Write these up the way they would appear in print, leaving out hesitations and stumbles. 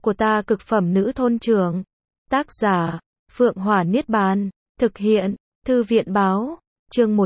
của ta cực phẩm nữ thôn trưởng. Tác giả, Phượng Hỏa Niết Bàn. Thực hiện, Thư viện báo. Chương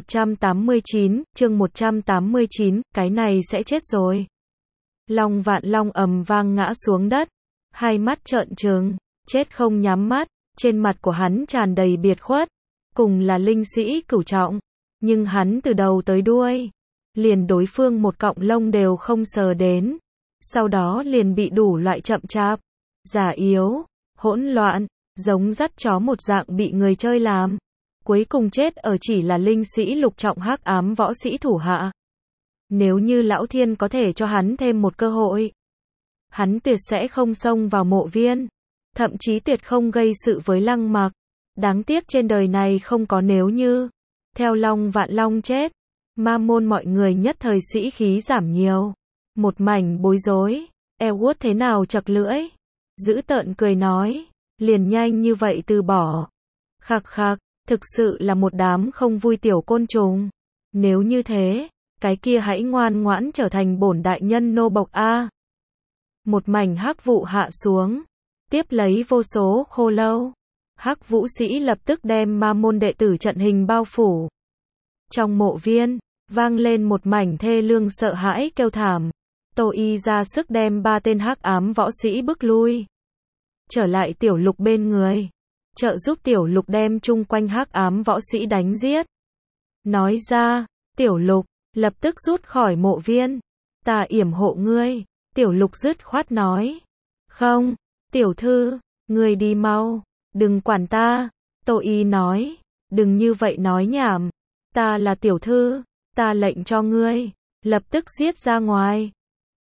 189, cái này sẽ chết rồi. Long Vạn Long ầm vang ngã xuống đất, hai mắt trợn trừng, chết không nhắm mắt, trên mặt của hắn tràn đầy biệt khuất, cùng là linh sĩ cửu trọng, nhưng hắn từ đầu tới đuôi, liền đối phương một cọng lông đều không sờ đến, sau đó liền bị đủ loại chậm chạp, già yếu, hỗn loạn, giống dắt chó một dạng bị người chơi làm, cuối cùng chết ở chỉ là linh sĩ lục trọng hắc ám võ sĩ thủ hạ. Nếu như Lão Thiên có thể cho hắn thêm một cơ hội, hắn tuyệt sẽ không xông vào mộ viên, thậm chí tuyệt không gây sự với Lăng Mặc. Đáng tiếc trên đời này không có nếu như. Theo Long Vạn Long chết, ma môn mọi người nhất thời sĩ khí giảm nhiều. Một mảnh bối rối. Elwood thế nào chật lưỡi, dữ tợn cười nói, liền nhanh như vậy từ bỏ. Khặc khặc, thực sự là một đám không vui tiểu côn trùng. Nếu như thế, cái kia hãy ngoan ngoãn trở thành bổn đại nhân nô bộc a. Một mảnh hắc vụ hạ xuống, tiếp lấy vô số khô lâu. Hắc vũ sĩ lập tức đem ma môn đệ tử trận hình bao phủ. Trong mộ viên, vang lên một mảnh thê lương sợ hãi kêu thảm. Tô Y ra sức đem ba tên hắc ám võ sĩ bức lui. Trở lại Tiểu Lục bên người, trợ giúp Tiểu Lục đem chung quanh hắc ám võ sĩ đánh giết. Nói ra, Tiểu Lục lập tức rút khỏi mộ viên. Ta yểm hộ ngươi. Tiểu Lục dứt khoát nói. Không, tiểu thư, ngươi đi mau, đừng quản ta. Tô Y nói, đừng như vậy nói nhảm. Ta là tiểu thư, ta lệnh cho ngươi, lập tức giết ra ngoài.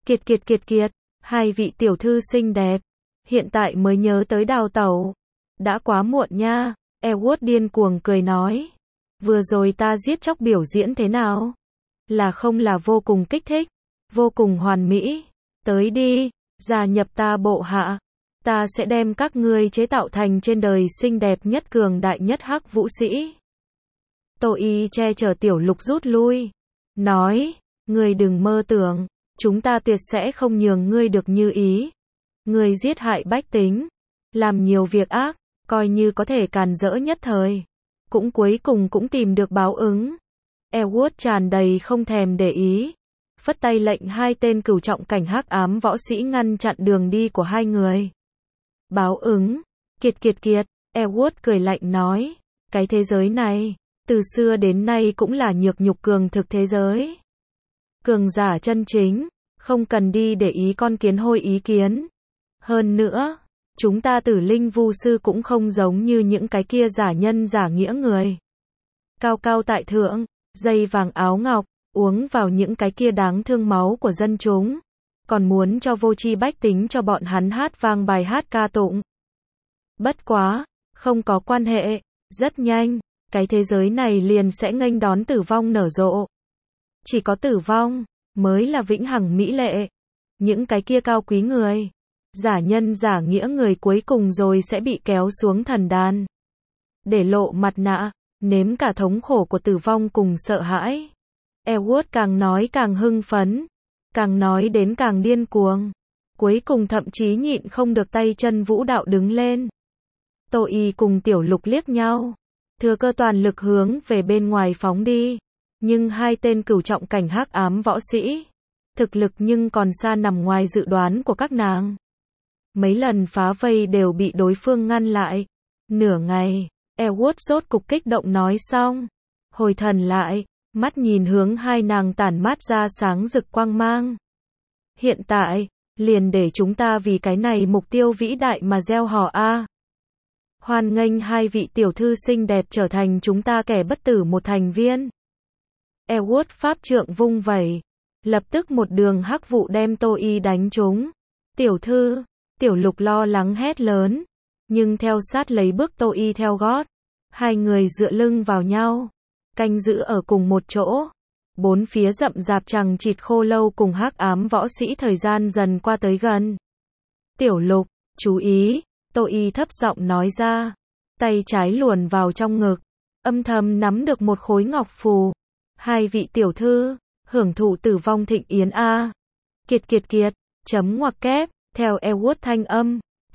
Kiệt, hai vị tiểu thư xinh đẹp, hiện tại mới nhớ tới đào tẩu. Đã quá muộn nha. Elwood điên cuồng cười nói. Vừa rồi ta giết chóc biểu diễn thế nào? Là không là vô cùng kích thích, vô cùng hoàn mỹ. Tới đi, gia nhập ta bộ hạ. Ta sẽ đem các ngươi chế tạo thành trên đời xinh đẹp nhất cường đại nhất hắc vũ sĩ. Tô Y che chở Tiểu Lục rút lui. Nói, ngươi đừng mơ tưởng, chúng ta tuyệt sẽ không nhường ngươi được như ý. Ngươi giết hại bách tính, làm nhiều việc ác, coi như có thể càn rỡ nhất thời, cũng cuối cùng cũng tìm được báo ứng. Elwood tràn đầy không thèm để ý, phất tay lệnh hai tên cửu trọng cảnh hắc ám võ sĩ ngăn chặn đường đi của hai người. Báo ứng, kiệt, Elwood cười lạnh nói, cái thế giới này, từ xưa đến nay cũng là nhược nhục cường thực thế giới. Cường giả chân chính, không cần đi để ý con kiến hôi ý kiến. Hơn nữa, chúng ta Tử Linh Vu sư cũng không giống như những cái kia giả nhân giả nghĩa người. Cao cao tại thượng, dây vàng áo ngọc, uống vào những cái kia đáng thương máu của dân chúng, còn muốn cho vô tri bách tính cho bọn hắn hát vang bài hát ca tụng. Bất quá, không có quan hệ, rất nhanh, cái thế giới này liền sẽ nghênh đón tử vong nở rộ. Chỉ có tử vong, mới là vĩnh hằng mỹ lệ. Những cái kia cao quý người, giả nhân giả nghĩa người cuối cùng rồi sẽ bị kéo xuống thần đàn. Để lộ mặt nạ, nếm cả thống khổ của tử vong cùng sợ hãi. Elwood càng nói càng hưng phấn, càng nói đến càng điên cuồng, cuối cùng thậm chí nhịn không được tay chân vũ đạo đứng lên. Tô Y cùng Tiểu Lục liếc nhau, thừa cơ toàn lực hướng về bên ngoài phóng đi, nhưng hai tên cửu trọng cảnh hắc ám võ sĩ, thực lực nhưng còn xa nằm ngoài dự đoán của các nàng. Mấy lần phá vây đều bị đối phương ngăn lại. Nửa ngày, Elwood rốt cục kích động nói xong, hồi thần lại, mắt nhìn hướng hai nàng tản mát ra sáng rực quang mang. Hiện tại, liền để chúng ta vì cái này mục tiêu vĩ đại mà gieo hò a. Hoan nghênh hai vị tiểu thư xinh đẹp trở thành chúng ta kẻ bất tử một thành viên. Elwood pháp trượng vung vẩy, lập tức một đường hắc vụ đem Tô Y đánh trúng. Tiểu thư, Tiểu Lục lo lắng hét lớn, nhưng theo sát lấy bước Tô Y theo gót. Hai người dựa lưng vào nhau, canh giữ ở cùng một chỗ. Bốn phía rậm rạp chằng chịt khô lâu cùng hắc ám võ sĩ thời gian dần qua tới gần. Tiểu Lục, chú ý, Tô Y thấp giọng nói ra, tay trái luồn vào trong ngực, âm thầm nắm được một khối ngọc phù. Hai vị tiểu thư, hưởng thụ tử vong thịnh yến a. Kiệt, chấm ngoặc kép, theo Elwood thanh âm,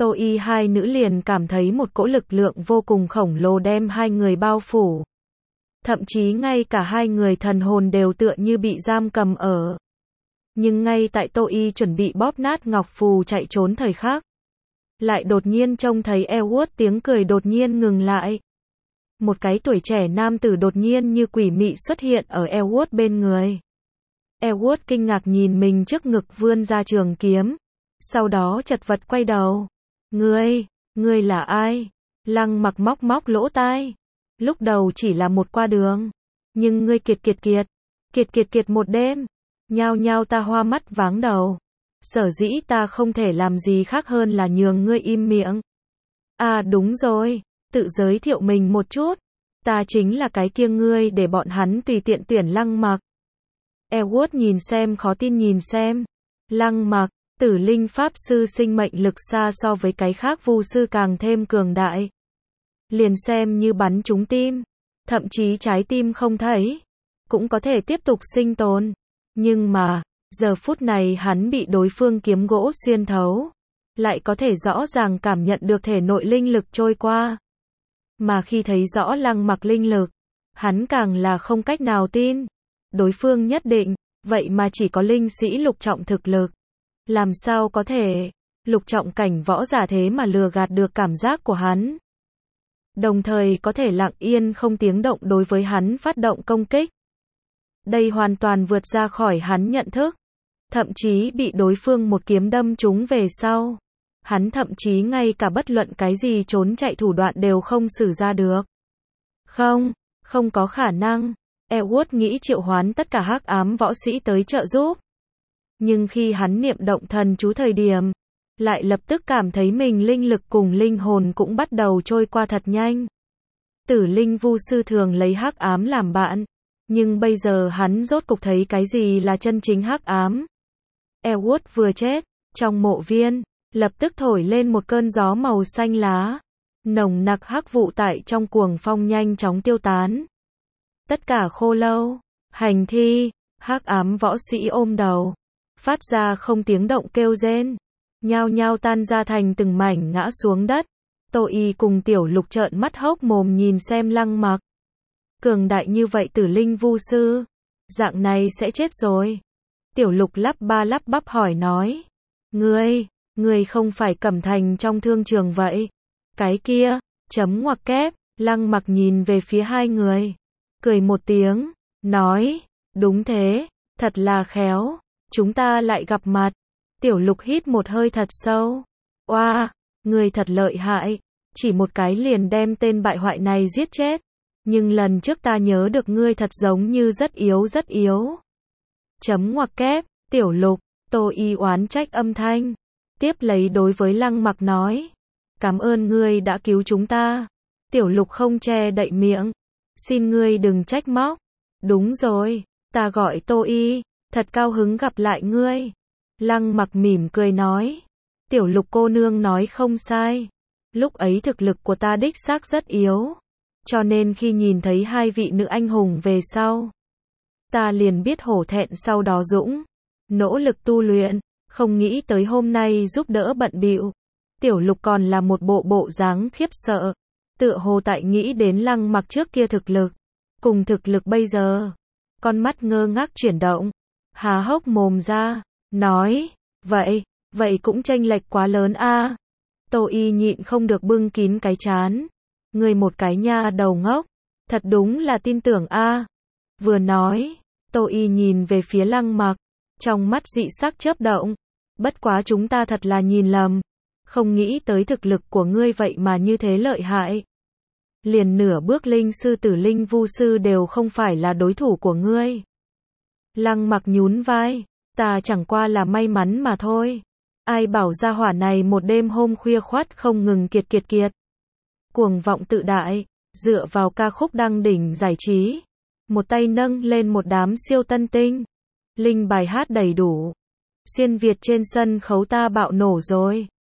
Tô Y hai nữ liền cảm thấy một cỗ lực lượng vô cùng khổng lồ đem hai người bao phủ. Thậm chí ngay cả hai người thần hồn đều tựa như bị giam cầm ở. Nhưng ngay tại Tô Y chuẩn bị bóp nát ngọc phù chạy trốn thời khắc, lại đột nhiên trông thấy Elwood tiếng cười đột nhiên ngừng lại. Một cái tuổi trẻ nam tử đột nhiên như quỷ mị xuất hiện ở Elwood bên người. Elwood kinh ngạc nhìn mình trước ngực vươn ra trường kiếm, sau đó chật vật quay đầu. Ngươi là ai? Lăng Mặc móc móc lỗ tai. Lúc đầu chỉ là một qua đường, nhưng ngươi kiệt một đêm. Nhao nhao ta hoa mắt váng đầu. Sở dĩ ta không thể làm gì khác hơn là nhường ngươi im miệng. À đúng rồi, tự giới thiệu mình một chút. Ta chính là cái kia ngươi để bọn hắn tùy tiện tuyển Lăng Mặc. Elwood nhìn xem khó tin nhìn xem. Lăng Mặc, Tử Linh Pháp Sư sinh mệnh lực xa so với cái khác vu sư càng thêm cường đại. Liền xem như bắn trúng tim, thậm chí trái tim không thấy, cũng có thể tiếp tục sinh tồn. Nhưng mà, giờ phút này hắn bị đối phương kiếm gỗ xuyên thấu, lại có thể rõ ràng cảm nhận được thể nội linh lực trôi qua. Mà khi thấy rõ Lăng Mặc linh lực, hắn càng là không cách nào tin. Đối phương nhất định, vậy mà chỉ có linh sĩ lục trọng thực lực. Làm sao có thể, lục trọng cảnh võ giả thế mà lừa gạt được cảm giác của hắn. Đồng thời có thể lặng yên không tiếng động đối với hắn phát động công kích. Đây hoàn toàn vượt ra khỏi hắn nhận thức. Thậm chí bị đối phương một kiếm đâm trúng về sau. Hắn thậm chí ngay cả bất luận cái gì trốn chạy thủ đoạn đều không sử ra được. Không có khả năng. Elwood nghĩ triệu hoán tất cả hắc ám võ sĩ tới trợ giúp. Nhưng khi hắn niệm động thần chú thời điểm, lại lập tức cảm thấy mình linh lực cùng linh hồn cũng bắt đầu trôi qua thật nhanh. Tử linh vu sư thường lấy hắc ám làm bạn, nhưng bây giờ hắn rốt cục thấy cái gì là chân chính hắc ám. Elwood vừa chết, trong mộ viên, lập tức thổi lên một cơn gió màu xanh lá. Nồng nặc hắc vụ tại trong cuồng phong nhanh chóng tiêu tán. Tất cả khô lâu, hành thi, hắc ám võ sĩ ôm đầu, phát ra không tiếng động kêu rên, nhao nhao tan ra thành từng mảnh ngã xuống đất. Tô Y cùng Tiểu Lục trợn mắt hốc mồm nhìn xem Lăng Mặc. Cường đại như vậy Tử linh vu sư, dạng này sẽ chết rồi. Tiểu Lục lắp ba lắp bắp hỏi nói, ngươi không phải Cẩm Thành trong thương trường vậy? Cái kia, chấm ngoặc kép. Lăng Mặc nhìn về phía hai người, cười một tiếng, nói, đúng thế, thật là khéo, chúng ta lại gặp mặt. Tiểu Lục hít một hơi thật sâu, oa, ngươi thật lợi hại, chỉ một cái liền đem tên bại hoại này giết chết. Nhưng lần trước ta nhớ được ngươi thật giống như rất yếu. Chấm ngoặc kép, Tiểu Lục. Tô Y oán trách âm thanh, tiếp lấy đối với Lăng Mặc nói, cảm ơn ngươi đã cứu chúng ta. Tiểu Lục không che đậy miệng, xin ngươi đừng trách móc. Đúng rồi, ta gọi Tô Y, thật cao hứng gặp lại ngươi. Lăng Mặc mỉm cười nói, Tiểu Lục cô nương nói không sai, lúc ấy thực lực của ta đích xác rất yếu, cho nên khi nhìn thấy hai vị nữ anh hùng về sau, ta liền biết hổ thẹn, sau đó dũng nỗ lực tu luyện, không nghĩ tới hôm nay giúp đỡ bận bịu. Tiểu Lục còn là một bộ dáng khiếp sợ, tựa hồ tại nghĩ đến Lăng Mặc trước kia thực lực, cùng thực lực bây giờ. Con mắt ngơ ngác chuyển động, há hốc mồm ra, nói, vậy cũng chênh lệch quá lớn a. Tô Y nhịn không được bưng kín cái trán, ngươi một cái nha đầu ngốc, thật đúng là tin tưởng a. Vừa nói, Tô Y nhìn về phía Lăng Mặc, trong mắt dị sắc chớp động, bất quá chúng ta thật là nhìn lầm, không nghĩ tới thực lực của ngươi vậy mà như thế lợi hại. Liền nửa bước linh sư Tử linh vu sư đều không phải là đối thủ của ngươi. Lăng Mặc nhún vai, ta chẳng qua là may mắn mà thôi. Ai bảo gia hỏa này một đêm hôm khuya khoắt không ngừng kiệt. Cuồng vọng tự đại, dựa vào ca khúc đăng đỉnh giải trí, một tay nâng lên một đám siêu tân tinh, linh bài hát đầy đủ. Xuyên Việt trên sân khấu ta bạo nổ rồi.